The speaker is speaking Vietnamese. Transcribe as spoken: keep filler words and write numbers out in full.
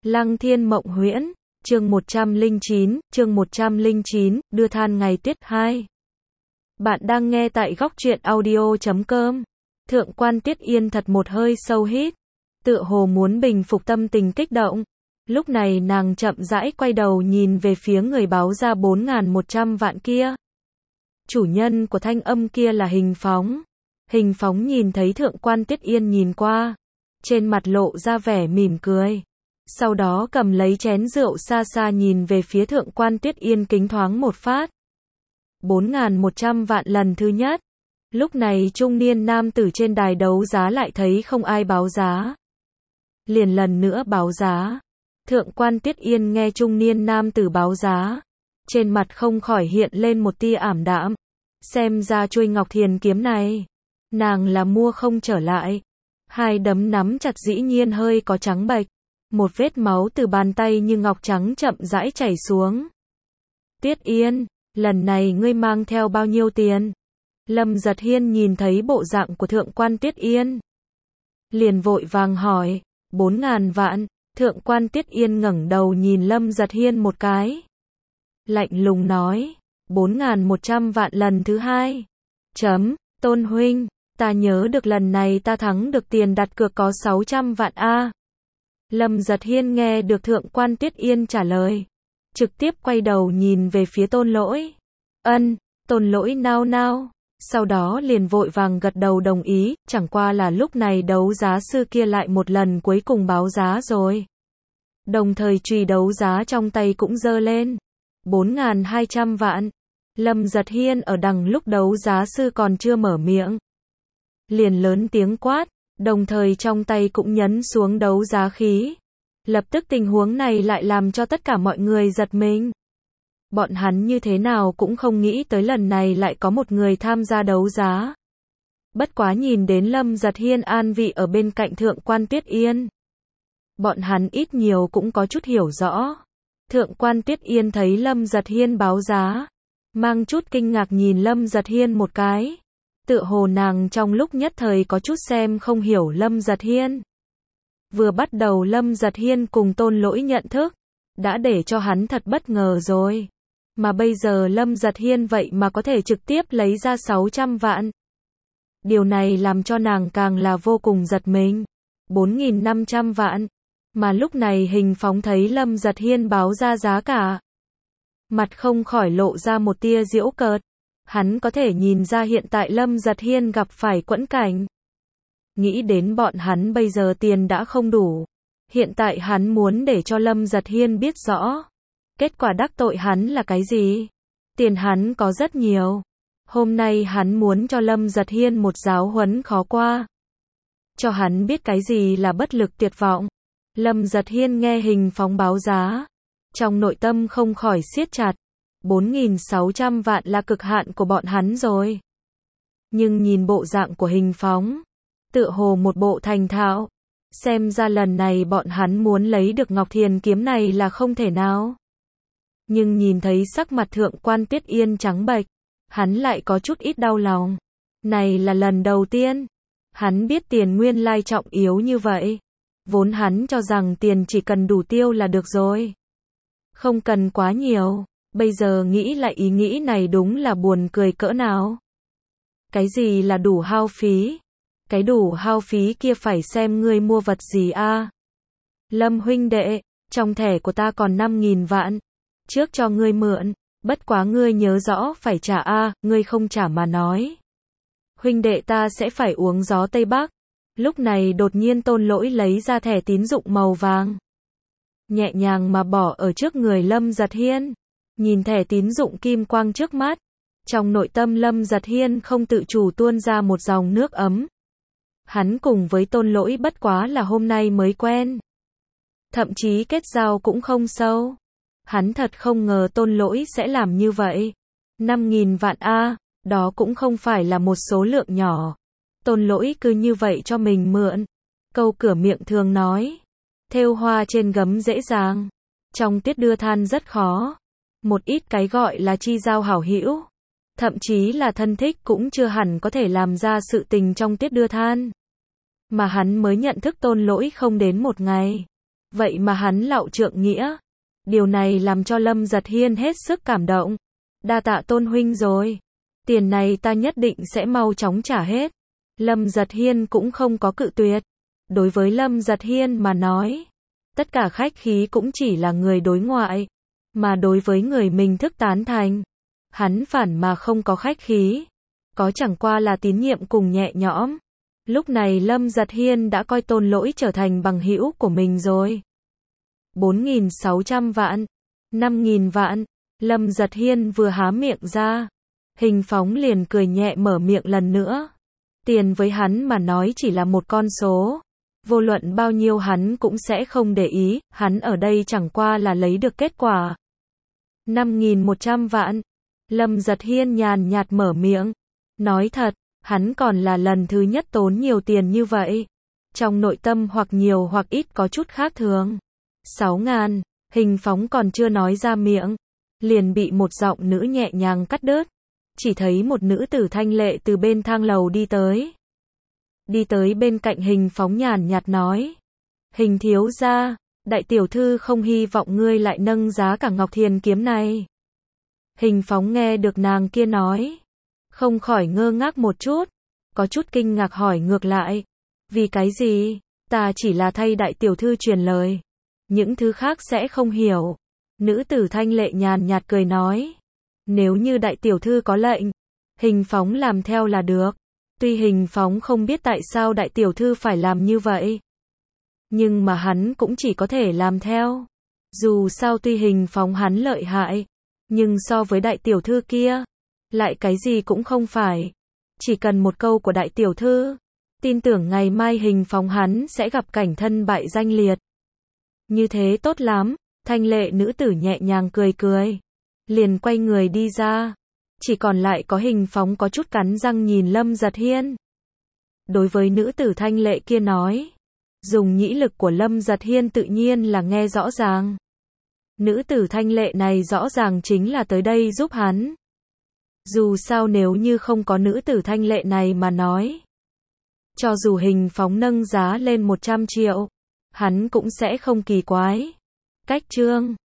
Lăng Thiên Mộng Huyễn, chương một trăm lẻ chín, chương một trăm lẻ chín, đưa than ngày tuyết hai. Bạn đang nghe tại góc truyện audio chấm com. Thượng quan Tiết Yên thật một hơi sâu hít, tựa hồ muốn bình phục tâm tình kích động. Lúc này nàng chậm rãi quay đầu nhìn về phía người báo ra bốn nghìn một trăm vạn kia. Chủ nhân của thanh âm kia là Hình Phóng. Hình Phóng nhìn thấy Thượng quan Tiết Yên nhìn qua, trên mặt lộ ra vẻ mỉm cười. Sau đó cầm lấy chén rượu xa xa nhìn về phía Thượng quan Tiết Yên kính thoáng một phát. bốn nghìn một trăm vạn lần thứ nhất. Lúc này trung niên nam tử trên đài đấu giá lại thấy không ai báo giá. Liền lần nữa báo giá. Thượng quan Tiết Yên nghe trung niên nam tử báo giá, trên mặt không khỏi hiện lên một tia ảm đạm. Xem ra chuôi Ngọc Thiền kiếm này, nàng là mua không trở lại. Hai đấm nắm chặt dĩ nhiên hơi có trắng bệch. Một vết máu từ bàn tay như ngọc trắng chậm rãi chảy xuống. Tiết Yên, lần này ngươi mang theo bao nhiêu tiền? Lâm Giật Hiên nhìn thấy bộ dạng của Thượng quan Tiết Yên, liền vội vàng hỏi. Bốn ngàn vạn. Thượng quan Tiết Yên ngẩng đầu nhìn Lâm Giật Hiên một cái, lạnh lùng nói. Bốn nghìn một trăm vạn lần thứ hai. Chấm, Tôn huynh, ta nhớ được lần này ta thắng được tiền đặt cược có sáu trăm vạn a. Lâm Giật Hiên nghe được Thượng quan Tiết Yên trả lời, trực tiếp quay đầu nhìn về phía Tôn Lỗi. Ân, Tôn Lỗi nao nao, sau đó liền vội vàng gật đầu đồng ý, chẳng qua là lúc này đấu giá sư kia lại một lần cuối cùng báo giá rồi. Đồng thời chùy đấu giá trong tay cũng giơ lên. bốn nghìn hai trăm vạn. Lâm Giật Hiên ở đằng lúc đấu giá sư còn chưa mở miệng, liền lớn tiếng quát, đồng thời trong tay cũng nhấn xuống đấu giá khí. Lập tức tình huống này lại làm cho tất cả mọi người giật mình. Bọn hắn như thế nào cũng không nghĩ tới lần này lại có một người tham gia đấu giá. Bất quá nhìn đến Lâm Giật Hiên an vị ở bên cạnh Thượng quan Tiết Yên, bọn hắn ít nhiều cũng có chút hiểu rõ. Thượng quan Tiết Yên thấy Lâm Giật Hiên báo giá, mang chút kinh ngạc nhìn Lâm Giật Hiên một cái. Tựa hồ nàng trong lúc nhất thời có chút xem không hiểu Lâm Giật Hiên. Vừa bắt đầu Lâm Giật Hiên cùng Tôn Lỗi nhận thức, đã để cho hắn thật bất ngờ rồi. Mà bây giờ Lâm Giật Hiên vậy mà có thể trực tiếp lấy ra sáu trăm vạn. Điều này làm cho nàng càng là vô cùng giật mình. bốn nghìn năm trăm vạn. Mà lúc này Hình Phóng thấy Lâm Giật Hiên báo ra giá cả, mặt không khỏi lộ ra một tia giễu cợt. Hắn có thể nhìn ra hiện tại Lâm Giật Hiên gặp phải quẫn cảnh. Nghĩ đến bọn hắn bây giờ tiền đã không đủ. Hiện tại hắn muốn để cho Lâm Giật Hiên biết rõ. Kết quả đắc tội hắn là cái gì? Tiền hắn có rất nhiều. Hôm nay hắn muốn cho Lâm Giật Hiên một giáo huấn khó qua. Cho hắn biết cái gì là bất lực tuyệt vọng. Lâm Giật Hiên nghe Hình Phóng báo giá, trong nội tâm không khỏi siết chặt. bốn nghìn sáu trăm vạn là cực hạn của bọn hắn rồi. Nhưng nhìn bộ dạng của Hình Phóng, tựa hồ một bộ thành thạo. Xem ra lần này bọn hắn muốn lấy được Ngọc Thiền kiếm này là không thể nào. Nhưng nhìn thấy sắc mặt Thượng quan Tiết Yên trắng bệch, hắn lại có chút ít đau lòng. Này là lần đầu tiên hắn biết tiền nguyên lai trọng yếu như vậy. Vốn hắn cho rằng tiền chỉ cần đủ tiêu là được rồi, không cần quá nhiều. Bây giờ nghĩ lại ý nghĩ này đúng là buồn cười cỡ nào. Cái gì là đủ hao phí? Cái đủ hao phí kia phải xem ngươi mua vật gì a. Lâm huynh đệ, trong thẻ của ta còn năm nghìn vạn, trước cho ngươi mượn, bất quá ngươi nhớ rõ phải trả a, ngươi không trả mà nói, huynh đệ ta sẽ phải uống gió Tây Bắc. Lúc này đột nhiên Tôn Lỗi lấy ra thẻ tín dụng màu vàng, nhẹ nhàng mà bỏ ở trước người Lâm Giật Hiên. Nhìn thẻ tín dụng kim quang trước mắt, trong nội tâm Lâm Giật Hiên không tự chủ tuôn ra một dòng nước ấm. Hắn cùng với Tôn Lỗi bất quá là hôm nay mới quen, thậm chí kết giao cũng không sâu. Hắn thật không ngờ Tôn Lỗi sẽ làm như vậy. năm nghìn vạn a, đó cũng không phải là một số lượng nhỏ. Tôn Lỗi cứ như vậy cho mình mượn. Câu cửa miệng thường nói, thêu hoa trên gấm dễ dàng, trong tiết đưa than rất khó. Một ít cái gọi là chi giao hảo hữu, thậm chí là thân thích cũng chưa hẳn có thể làm ra sự tình trong tiết đưa than. Mà hắn mới nhận thức Tôn Lỗi không đến một ngày, Vậy mà hắn lạo trượng nghĩa. Điều này làm cho Lâm Giật Hiên hết sức cảm động. Đa tạ Tôn huynh rồi. Tiền này ta nhất định sẽ mau chóng trả hết. Lâm Giật Hiên cũng không có cự tuyệt. Đối với Lâm Giật Hiên mà nói, tất cả khách khí cũng chỉ là người đối ngoại. Mà đối với người mình thức tán thành, hắn phản mà không có khách khí. Có chẳng qua là tín nhiệm cùng nhẹ nhõm. Lúc này Lâm Giật Hiên đã coi Tôn Lỗi trở thành bằng hữu của mình rồi. bốn nghìn sáu trăm vạn, năm nghìn vạn, Lâm Giật Hiên vừa há miệng ra, Hình Phóng liền cười nhẹ mở miệng lần nữa. Tiền với hắn mà nói chỉ là một con số. Vô luận bao nhiêu hắn cũng sẽ không để ý, hắn ở đây chẳng qua là lấy được kết quả. năm nghìn một trăm vạn, Lâm Giật Hiên nhàn nhạt mở miệng. Nói thật, hắn còn là lần thứ nhất tốn nhiều tiền như vậy. Trong nội tâm hoặc nhiều hoặc ít có chút khác thường. sáu ngàn, Hình Phóng còn chưa nói ra miệng, liền bị một giọng nữ nhẹ nhàng cắt đứt. Chỉ thấy một nữ tử thanh lệ từ bên thang lầu đi tới. Đi tới bên cạnh Hình Phóng nhàn nhạt nói. Hình thiếu gia, đại tiểu thư không hy vọng ngươi lại nâng giá cả Ngọc Thiền kiếm này. Hình Phóng nghe được nàng kia nói, không khỏi ngơ ngác một chút, có chút kinh ngạc hỏi ngược lại. Vì cái gì? Ta chỉ là thay đại tiểu thư truyền lời. Những thứ khác sẽ không hiểu. Nữ tử thanh lệ nhàn nhạt cười nói. Nếu như đại tiểu thư có lệnh, Hình Phóng làm theo là được. Tuy Hình Phóng không biết tại sao đại tiểu thư phải làm như vậy, nhưng mà hắn cũng chỉ có thể làm theo. Dù sao tuy Hình Phóng hắn lợi hại, nhưng so với đại tiểu thư kia, lại cái gì cũng không phải. Chỉ cần một câu của đại tiểu thư, tin tưởng ngày mai Hình Phóng hắn sẽ gặp cảnh thân bại danh liệt. Như thế tốt lắm, thanh lệ nữ tử nhẹ nhàng cười cười, liền quay người đi ra. Chỉ còn lại có Hình Phóng có chút cắn răng nhìn Lâm Giật Hiên. Đối với nữ tử thanh lệ kia nói, dùng nhĩ lực của Lâm Giật Hiên tự nhiên là nghe rõ ràng. Nữ tử thanh lệ này rõ ràng chính là tới đây giúp hắn. Dù sao nếu như không có nữ tử thanh lệ này mà nói, cho dù Hình Phóng nâng giá lên một trăm triệu, hắn cũng sẽ không kỳ quái. Cách chương